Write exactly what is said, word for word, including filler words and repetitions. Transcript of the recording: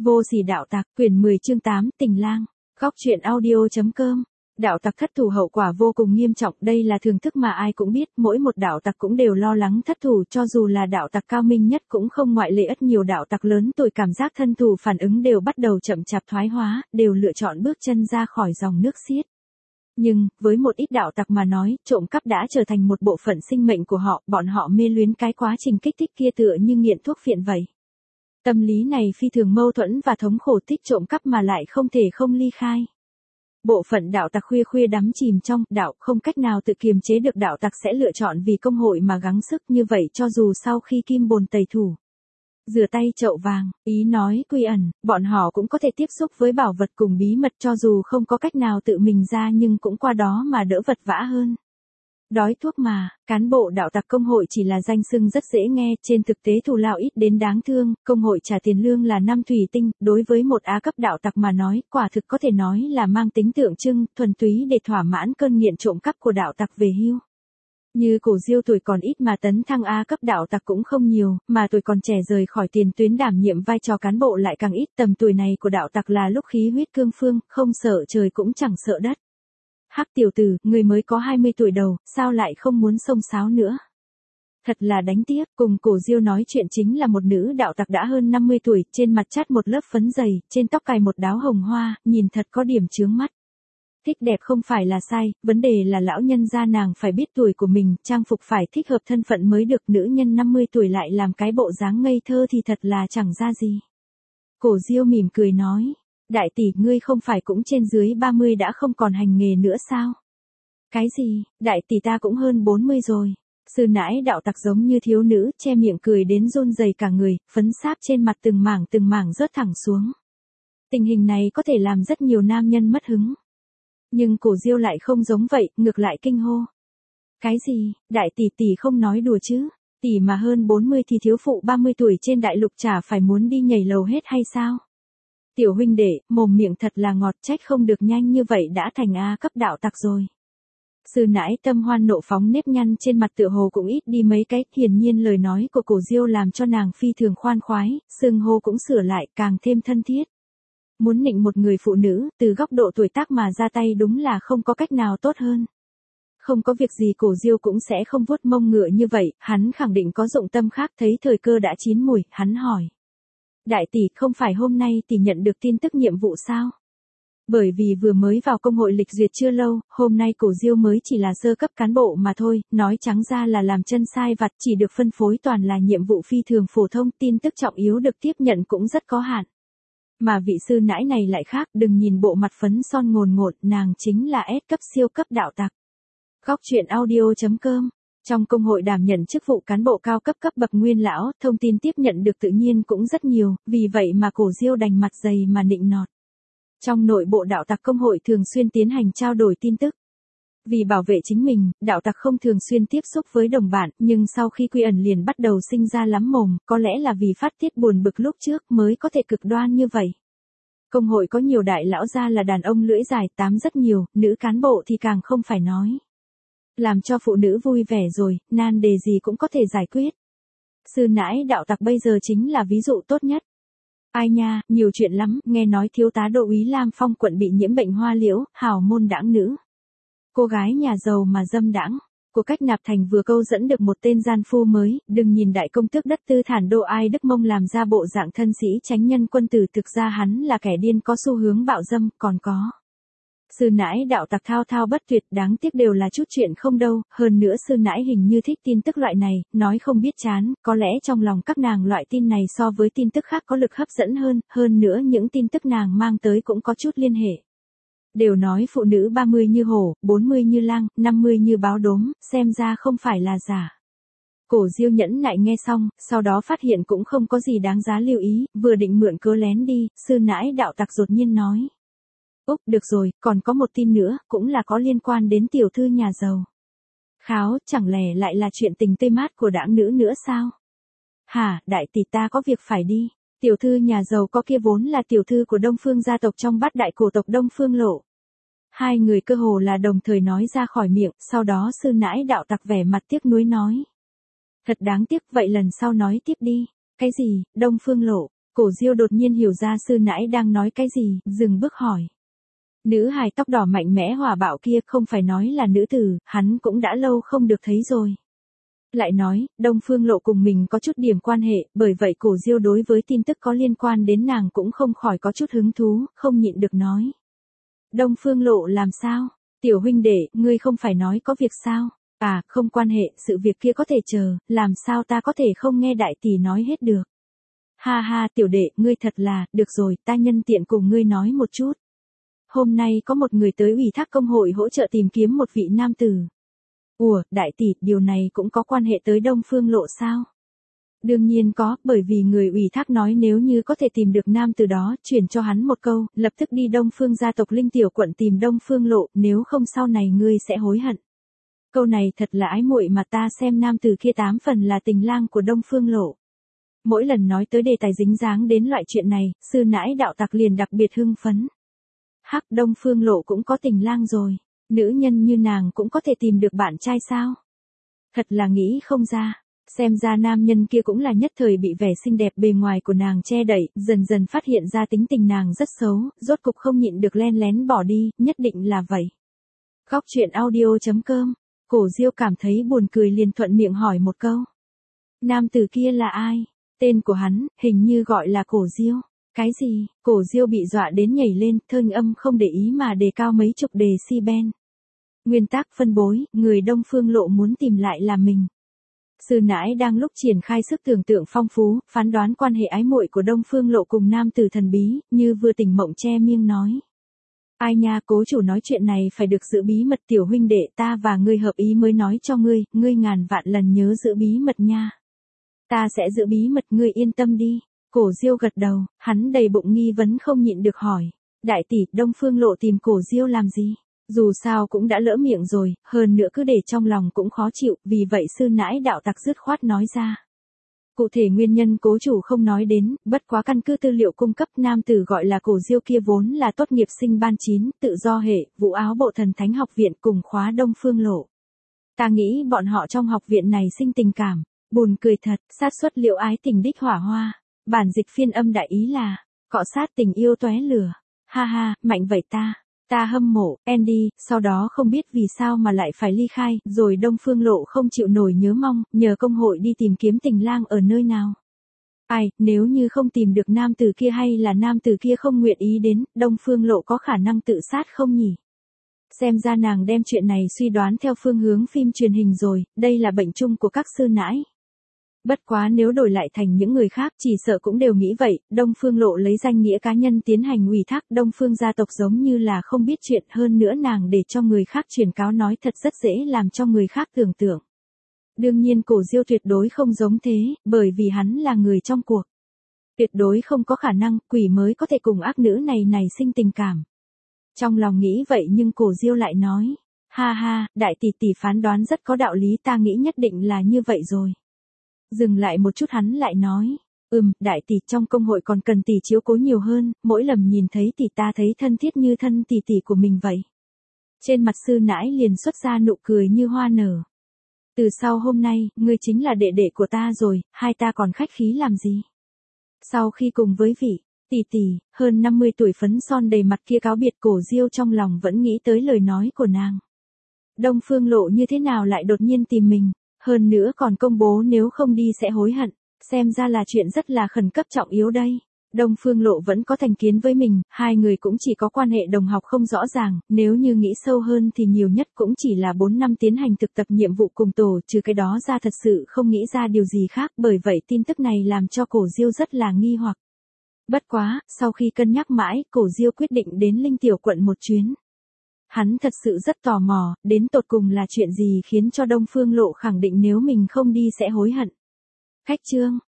Vô sỉ đạo tặc, quyển mười chương tám, tình lang. Góc truyện audio.com. Đạo tặc thất thủ hậu quả vô cùng nghiêm trọng, đây là thường thức mà ai cũng biết, mỗi một đạo tặc cũng đều lo lắng thất thủ, cho dù là đạo tặc cao minh nhất cũng không ngoại lệ. Rất nhiều đạo tặc lớn tuổi cảm giác thân thủ phản ứng đều bắt đầu chậm chạp thoái hóa, đều lựa chọn bước chân ra khỏi dòng nước xiết. Nhưng, với một ít đạo tặc mà nói, trộm cắp đã trở thành một bộ phận sinh mệnh của họ, bọn họ mê luyến cái quá trình kích thích kia tựa như nghiện thuốc phiện vậy. Tâm lý này phi thường mâu thuẫn và thống khổ, thích trộm cắp mà lại không thể không ly khai. Bộ phận đạo tặc khuya khuya đắm chìm trong đạo, không cách nào tự kiềm chế được, đạo tặc sẽ lựa chọn vì công hội mà gắng sức, như vậy cho dù sau khi kim bồn tẩy thủ, rửa tay chậu vàng, ý nói quy ẩn, bọn họ cũng có thể tiếp xúc với bảo vật cùng bí mật, cho dù không có cách nào tự mình ra nhưng cũng qua đó mà đỡ vật vã hơn. Đói thuốc mà, cán bộ đạo tặc công hội chỉ là danh xưng rất dễ nghe, trên thực tế thù lao ít đến đáng thương, công hội trả tiền lương là năm thủy tinh, đối với một á cấp đạo tặc mà nói, quả thực có thể nói là mang tính tượng trưng, thuần túy để thỏa mãn cơn nghiện trộm cắp của đạo tặc về hưu. Như Cổ Diêu tuổi còn ít mà tấn thăng A cấp đạo tặc cũng không nhiều, mà tuổi còn trẻ rời khỏi tiền tuyến đảm nhiệm vai trò cán bộ lại càng ít, tầm tuổi này của đạo tặc là lúc khí huyết cương phương, không sợ trời cũng chẳng sợ đất. Hắc tiểu tử, người mới có hai mươi tuổi đầu, sao lại không muốn xông xáo nữa? Thật là đánh tiếc, cùng Cổ Diêu nói chuyện chính là một nữ đạo tặc đã hơn năm mươi tuổi, trên mặt chát một lớp phấn dày, trên tóc cài một đáo hồng hoa, nhìn thật có điểm chướng mắt. Thích đẹp không phải là sai, vấn đề là lão nhân gia nàng phải biết tuổi của mình, trang phục phải thích hợp thân phận mới được, nữ nhân năm mươi tuổi lại làm cái bộ dáng ngây thơ thì thật là chẳng ra gì. Cổ Diêu mỉm cười nói. Đại tỷ, ngươi không phải cũng trên dưới ba mươi đã không còn hành nghề nữa sao? Cái gì, đại tỷ ta cũng hơn bốn mươi rồi. Sư nãi đạo tặc giống như thiếu nữ, che miệng cười đến run rẩy cả người, phấn sáp trên mặt từng mảng từng mảng rớt thẳng xuống. Tình hình này có thể làm rất nhiều nam nhân mất hứng. Nhưng Cổ Diêu lại không giống vậy, ngược lại kinh hô. Cái gì, đại tỷ tỷ không nói đùa chứ? Tỷ mà hơn bốn mươi thì thiếu phụ ba mươi tuổi trên đại lục chả phải muốn đi nhảy lầu hết hay sao? Tiểu huynh đệ, mồm miệng thật là ngọt, trách không được nhanh như vậy đã thành A cấp đạo tặc rồi. Sư nãi tâm hoan nộ phóng, nếp nhăn trên mặt tựa hồ cũng ít đi mấy cái, hiển nhiên lời nói của Cổ Diêu làm cho nàng phi thường khoan khoái, xưng hô cũng sửa lại, càng thêm thân thiết. Muốn nịnh một người phụ nữ, từ góc độ tuổi tác mà ra tay đúng là không có cách nào tốt hơn. Không có việc gì Cổ Diêu cũng sẽ không vuốt mông ngựa như vậy, hắn khẳng định có dụng tâm khác, thấy thời cơ đã chín mùi, hắn hỏi. Đại tỷ, không phải hôm nay tỷ nhận được tin tức nhiệm vụ sao? Bởi vì vừa mới vào công hội lịch duyệt chưa lâu, hôm nay Cổ Diêu mới chỉ là sơ cấp cán bộ mà thôi, nói trắng ra là làm chân sai vặt, chỉ được phân phối toàn là nhiệm vụ phi thường phổ thông, tin tức trọng yếu được tiếp nhận cũng rất có hạn. Mà vị sư nãi này lại khác, đừng nhìn bộ mặt phấn son ngồn ngột, nàng chính là S cấp siêu cấp đạo tặc. Góc truyện audio.com. Trong công hội đảm nhận chức vụ cán bộ cao cấp cấp bậc nguyên lão, thông tin tiếp nhận được tự nhiên cũng rất nhiều, vì vậy mà Cổ Diêu đành mặt dày mà nịnh nọt. Trong nội bộ đạo tặc công hội thường xuyên tiến hành trao đổi tin tức. Vì bảo vệ chính mình, đạo tặc không thường xuyên tiếp xúc với đồng bạn, nhưng sau khi quy ẩn liền bắt đầu sinh ra lắm mồm, có lẽ là vì phát tiết buồn bực lúc trước mới có thể cực đoan như vậy. Công hội có nhiều đại lão gia là đàn ông lưỡi dài tám rất nhiều, nữ cán bộ thì càng không phải nói. Làm cho phụ nữ vui vẻ rồi, nan đề gì cũng có thể giải quyết. Sư nãi đạo tặc bây giờ chính là ví dụ tốt nhất. Ai nha, nhiều chuyện lắm, nghe nói thiếu tá Đỗ úy Lam Phong quận bị nhiễm bệnh hoa liễu, hào môn đãng nữ. Cô gái nhà giàu mà dâm đãng. Của cách nạp thành vừa câu dẫn được một tên gian phu mới, đừng nhìn đại công tước đất tư thản Đô Ai Đức Mông làm ra bộ dạng thân sĩ chánh nhân quân tử, thực ra hắn là kẻ điên có xu hướng bạo dâm, còn có. Sư nãi đạo tặc thao thao bất tuyệt, đáng tiếc đều là chút chuyện không đâu, hơn nữa sư nãi hình như thích tin tức loại này, nói không biết chán, có lẽ trong lòng các nàng loại tin này so với tin tức khác có lực hấp dẫn hơn, hơn nữa những tin tức nàng mang tới cũng có chút liên hệ. Đều nói phụ nữ ba mươi như hổ, bốn mươi như lang, năm mươi như báo đốm, xem ra không phải là giả. Cổ Diêu nhẫn nại nghe xong, sau đó phát hiện cũng không có gì đáng giá lưu ý, vừa định mượn cớ lén đi, sư nãi đạo tặc đột nhiên nói. Úc, được rồi, còn có một tin nữa, cũng là có liên quan đến tiểu thư nhà giàu. Kháo, chẳng lẽ lại là chuyện tình tươi mát của đãng nữ nữa sao? Hả, đại tỷ ta có việc phải đi. Tiểu thư nhà giàu có kia vốn là tiểu thư của Đông Phương gia tộc trong bát đại cổ tộc Đông Phương Lộ. Hai người cơ hồ là đồng thời nói ra khỏi miệng, sau đó sư nãi đạo tặc vẻ mặt tiếc nuối nói. Thật đáng tiếc, vậy lần sau nói tiếp đi. Cái gì, Đông Phương Lộ? Cổ Diêu đột nhiên hiểu ra sư nãi đang nói cái gì, dừng bước hỏi. Nữ hài tóc đỏ mạnh mẽ hỏa bạo kia không phải nói là nữ tử, hắn cũng đã lâu không được thấy rồi. Lại nói, Đông Phương Lộ cùng mình có chút điểm quan hệ, bởi vậy Cổ Diêu đối với tin tức có liên quan đến nàng cũng không khỏi có chút hứng thú, không nhịn được nói. Đông Phương Lộ làm sao? Tiểu huynh đệ, ngươi không phải nói có việc sao? À, không quan hệ, sự việc kia có thể chờ, làm sao ta có thể không nghe đại tỷ nói hết được. Ha ha, tiểu đệ, ngươi thật là, được rồi, ta nhân tiện cùng ngươi nói một chút. Hôm nay có một người tới ủy thác công hội hỗ trợ tìm kiếm một vị nam tử. Ủa, đại tỷ, điều này cũng có quan hệ tới Đông Phương Lộ sao? Đương nhiên có, bởi vì người ủy thác nói nếu như có thể tìm được nam tử đó, chuyển cho hắn một câu, lập tức đi Đông Phương gia tộc Linh Tiểu quận tìm Đông Phương Lộ, nếu không sau này ngươi sẽ hối hận. Câu này thật là ái muội mà ta xem nam tử kia tám phần là tình lang của Đông Phương Lộ. Mỗi lần nói tới đề tài dính dáng đến loại chuyện này, sư nãi đạo tặc liền đặc biệt hưng phấn. Hắc, Đông Phương Lộ cũng có tình lang rồi, nữ nhân như nàng cũng có thể tìm được bạn trai sao? Thật là nghĩ không ra, xem ra nam nhân kia cũng là nhất thời bị vẻ xinh đẹp bề ngoài của nàng che đậy, dần dần phát hiện ra tính tình nàng rất xấu, rốt cục không nhịn được len lén bỏ đi, nhất định là vậy. Góc truyện audio chấm com, Cổ Diêu cảm thấy buồn cười liền thuận miệng hỏi một câu. Nam tử kia là ai? Tên của hắn, hình như gọi là Cổ Diêu. Cái gì? Cổ Diêu bị dọa đến nhảy lên, thơm âm không để ý mà đề cao mấy chục đề si ben. Nguyên tắc phân bối, người Đông Phương Lộ muốn tìm lại là mình. Sư nãi đang lúc triển khai sức tưởng tượng phong phú, phán đoán quan hệ ái muội của Đông Phương Lộ cùng nam tử thần bí, như vừa tỉnh mộng che miêng nói. Ai nha, cố chủ nói chuyện này phải được giữ bí mật, tiểu huynh đệ, ta và ngươi hợp ý mới nói cho ngươi, ngươi ngàn vạn lần nhớ giữ bí mật nha. Ta sẽ giữ bí mật, ngươi yên tâm đi. Cổ Diêu gật đầu, hắn đầy bụng nghi vấn không nhịn được hỏi. Đại tỷ, Đông Phương Lộ tìm Cổ Diêu làm gì? Dù sao cũng đã lỡ miệng rồi, hơn nữa cứ để trong lòng cũng khó chịu, vì vậy sư nãi đạo tặc dứt khoát nói ra. Cụ thể nguyên nhân cố chủ không nói đến, bất quá căn cứ tư liệu cung cấp nam tử gọi là Cổ Diêu kia vốn là tốt nghiệp sinh ban chín, tự do hệ, vũ áo bộ thần thánh học viện cùng khóa Đông Phương Lộ. Ta nghĩ bọn họ trong học viện này sinh tình cảm, buồn cười thật, sát suất liệu ái tình đích hỏa hoa. Bản dịch phiên âm đại ý là, cọ sát tình yêu tóe lửa. Ha ha, mạnh vậy ta. Ta hâm mộ, Andy, sau đó không biết vì sao mà lại phải ly khai, rồi Đông Phương Lộ không chịu nổi nhớ mong, nhờ công hội đi tìm kiếm tình lang ở nơi nào. Ai, nếu như không tìm được nam tử kia hay là nam tử kia không nguyện ý đến, Đông Phương Lộ có khả năng tự sát không nhỉ? Xem ra nàng đem chuyện này suy đoán theo phương hướng phim truyền hình rồi, đây là bệnh chung của các sư nãi. Bất quá nếu đổi lại thành những người khác chỉ sợ cũng đều nghĩ vậy, Đông Phương Lộ lấy danh nghĩa cá nhân tiến hành ủy thác Đông Phương gia tộc giống như là không biết chuyện, hơn nữa nàng để cho người khác truyền cáo nói thật rất dễ làm cho người khác tưởng tượng. Đương nhiên Cổ Diêu tuyệt đối không giống thế, bởi vì hắn là người trong cuộc. Tuyệt đối không có khả năng quỷ mới có thể cùng ác nữ này này sinh tình cảm. Trong lòng nghĩ vậy nhưng Cổ Diêu lại nói, ha ha, đại tỷ tỷ phán đoán rất có đạo lý, ta nghĩ nhất định là như vậy rồi. Dừng lại một chút hắn lại nói, ừm, đại tỷ trong công hội còn cần tỷ chiếu cố nhiều hơn, mỗi lần nhìn thấy tỷ ta thấy thân thiết như thân tỷ tỷ của mình vậy. Trên mặt sư nãi liền xuất ra nụ cười như hoa nở. Từ sau hôm nay, ngươi chính là đệ đệ của ta rồi, hai ta còn khách khí làm gì? Sau khi cùng với vị tỷ tỷ, hơn năm mươi tuổi phấn son đầy mặt kia cáo biệt, Cổ Diêu trong lòng vẫn nghĩ tới lời nói của nàng. Đông Phương Lộ như thế nào lại đột nhiên tìm mình? Hơn nữa còn công bố nếu không đi sẽ hối hận, xem ra là chuyện rất là khẩn cấp trọng yếu đây. Đông Phương Lộ vẫn có thành kiến với mình, hai người cũng chỉ có quan hệ đồng học không rõ ràng, nếu như nghĩ sâu hơn thì nhiều nhất cũng chỉ là bốn năm tiến hành thực tập nhiệm vụ cùng tổ, trừ cái đó ra thật sự không nghĩ ra điều gì khác, bởi vậy tin tức này làm cho Cổ Diêu rất là nghi hoặc. Bất quá, sau khi cân nhắc mãi, Cổ Diêu quyết định đến Linh Tiểu quận một chuyến. Hắn thật sự rất tò mò, đến tột cùng là chuyện gì khiến cho Đông Phương Lộ khẳng định nếu mình không đi sẽ hối hận. Khách trương,